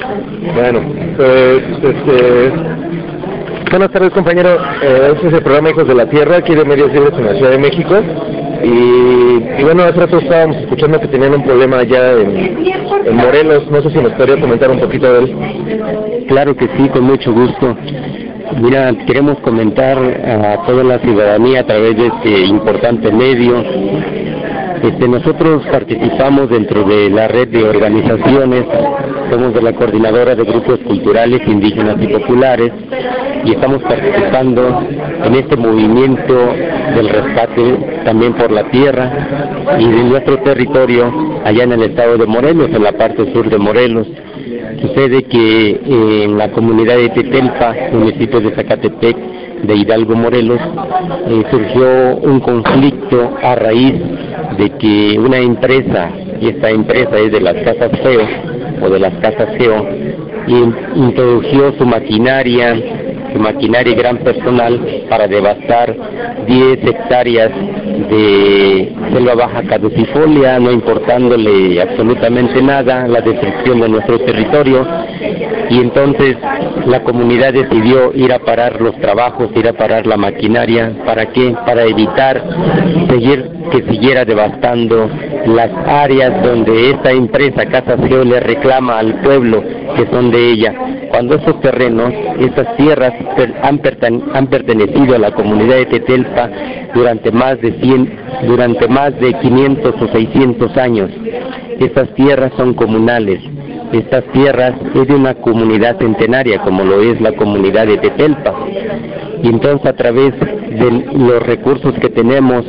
Bueno, pues, buenas tardes, compañero. Este es el programa Hijos de la Tierra, aquí de Medios Libres en la Ciudad de México. Y bueno, hace rato estábamos escuchando que tenían un problema allá en Morelos. No sé si nos podría comentar un poquito de él. Claro que sí, con mucho gusto. Mira, queremos comentar a toda la ciudadanía a través de este importante medio. Nosotros participamos dentro de la red de organizaciones, somos de la Coordinadora de Grupos Culturales, Indígenas y Populares, y estamos participando en este movimiento del rescate también por la tierra y de nuestro territorio allá en el estado de Morelos, en la parte sur de Morelos. Sucede que en la comunidad de Tetelpa, municipio de Zacatepec, de Hidalgo, Morelos, surgió un conflicto a raíz de que una empresa, y esta empresa es de las Casas Geo, o de las Casas Geo, introdujo su maquinaria y gran personal para devastar 10 hectáreas de selva baja caducifolia, no importándole absolutamente nada la destrucción de nuestro territorio. Y entonces la comunidad decidió ir a parar los trabajos, ir a parar la maquinaria. ¿Para qué? Para evitar que siguiera devastando las áreas donde esta empresa Casas Geo le reclama al pueblo que son de ella, cuando esos terrenos, estas tierras han pertenecido a la comunidad de Tetelpa durante más de 500 o 600 años. Estas tierras son comunales. Estas tierras es de una comunidad centenaria, como lo es la comunidad de Tetelpa. Y entonces, a través de los recursos que tenemos,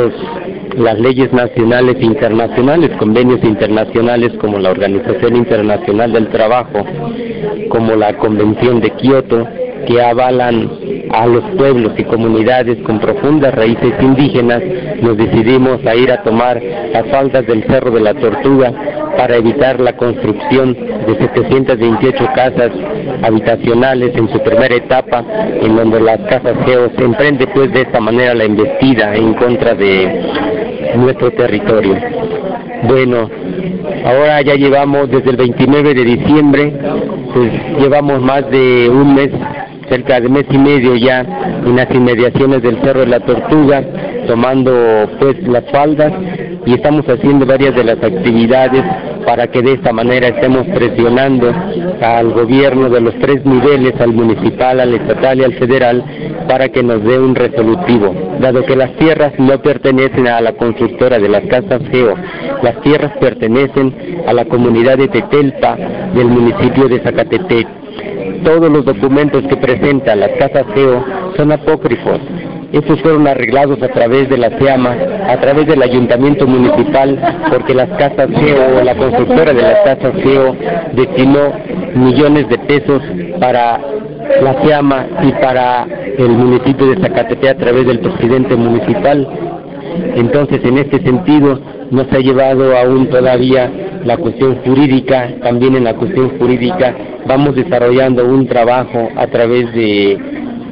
las leyes nacionales e internacionales, convenios internacionales como la Organización Internacional del Trabajo, como la Convención de Kioto, que avalan a los pueblos y comunidades con profundas raíces indígenas, nos decidimos a ir a tomar las faldas del Cerro de la Tortuga para evitar la construcción de 728 casas habitacionales en su primera etapa, en donde las Casas Geo se emprende pues de esta manera la embestida en contra de nuestro territorio. Bueno, ahora ya llevamos desde el 29 de diciembre, pues llevamos más de un mes, cerca de mes y medio ya, en las inmediaciones del Cerro de la Tortuga, tomando pues las faldas, y estamos haciendo varias de las actividades para que de esta manera estemos presionando al gobierno de los 3 niveles, al municipal, al estatal y al federal, para que nos dé un resolutivo, dado que las tierras no pertenecen a la constructora de las Casas Geo, las tierras pertenecen a la comunidad de Tetelpa del municipio de Zacatepec. Todos los documentos que presentan las Casas Geo son apócrifos. Estos fueron arreglados a través de la SEAMA, a través del ayuntamiento municipal, porque las Casas Geo, la constructora de las Casas Geo, destinó millones de pesos para la SEAMA y para el municipio de Zacatepec a través del presidente municipal. Entonces, en este sentido, no se ha llevado aún todavía la cuestión jurídica. También en la cuestión jurídica vamos desarrollando un trabajo a través de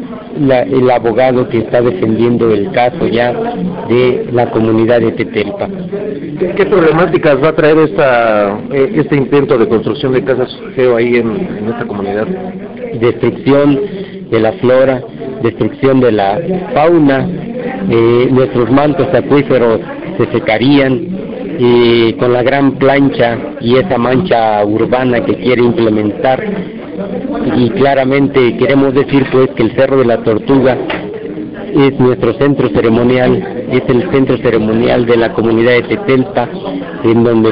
el abogado que está defendiendo el caso ya de la comunidad de Tetelpa. ¿Qué problemáticas va a traer este intento de construcción de Casas Geo ahí en esta comunidad? Destrucción de la flora, destrucción de la fauna, nuestros mantos acuíferos se secarían, con la gran plancha y esa mancha urbana que quiere implementar. Y claramente queremos decir pues que el Cerro de la Tortuga es nuestro centro ceremonial, es el centro ceremonial de la comunidad de Tetelpa, en donde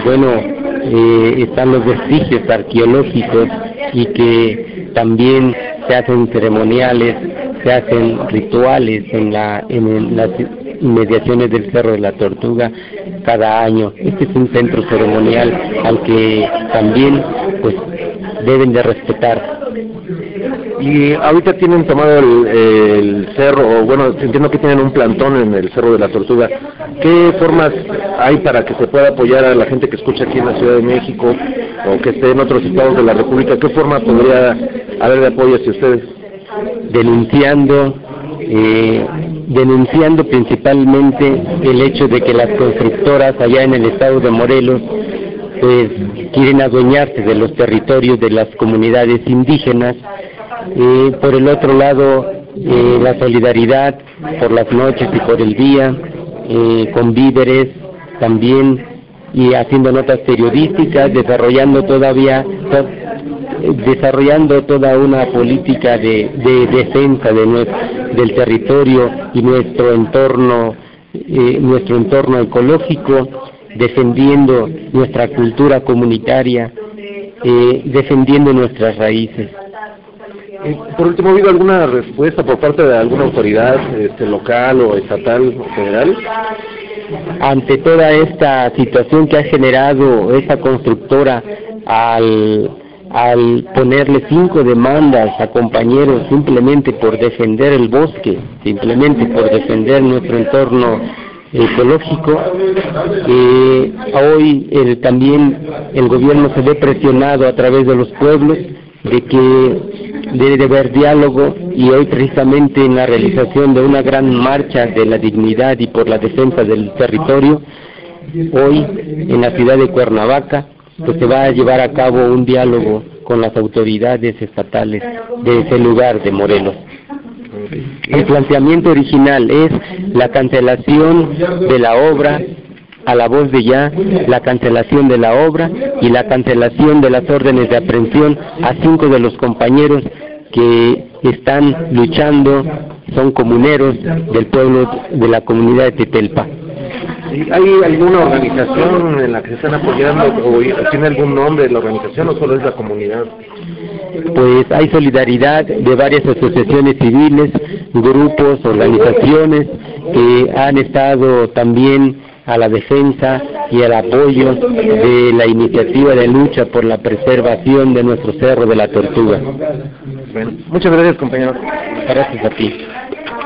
están los vestigios arqueológicos y que también se hacen ceremoniales, se hacen rituales en las inmediaciones del Cerro de la Tortuga cada año. Este es un centro ceremonial al que también pues deben de respetar. Y ahorita tienen tomado el cerro, o bueno, entiendo que tienen un plantón en el Cerro de la Tortuga. ¿Qué formas hay para que se pueda apoyar a la gente que escucha aquí en la Ciudad de México o que esté en otros estados de la República? ¿Qué forma podría haber de apoyo hacia ustedes? Denunciando principalmente el hecho de que las constructoras allá en el estado de Morelos pues quieren adueñarse de los territorios de las comunidades indígenas. Por el otro lado, la solidaridad por las noches y por el día, con víveres también, y haciendo notas periodísticas, desarrollando toda una política de defensa del territorio y nuestro entorno ecológico, defendiendo nuestra cultura comunitaria, defendiendo nuestras raíces. Por último, ¿ha habido alguna respuesta por parte de alguna autoridad local o estatal o federal? Ante toda esta situación que ha generado esta constructora al ponerle 5 demandas a compañeros simplemente por defender el bosque, simplemente por defender nuestro entorno ecológico, hoy también el gobierno se ve presionado a través de los pueblos de que debe de haber diálogo, y hoy precisamente en la realización de una gran marcha de la dignidad y por la defensa del territorio, hoy en la ciudad de Cuernavaca, pues se va a llevar a cabo un diálogo con las autoridades estatales de ese lugar de Morelos. El planteamiento original es la cancelación de la obra a la voz de ya, la cancelación de la obra y la cancelación de las órdenes de aprehensión a 5 de los compañeros que están luchando, son comuneros del pueblo de la comunidad de Tetelpa. ¿Hay alguna organización en la que se están apoyando o tiene algún nombre la organización o solo es la comunidad? Pues hay solidaridad de varias asociaciones civiles, grupos, organizaciones que han estado también a la defensa y al apoyo de la iniciativa de lucha por la preservación de nuestro Cerro de la Tortuga. Bueno, muchas gracias, compañero. Gracias a ti.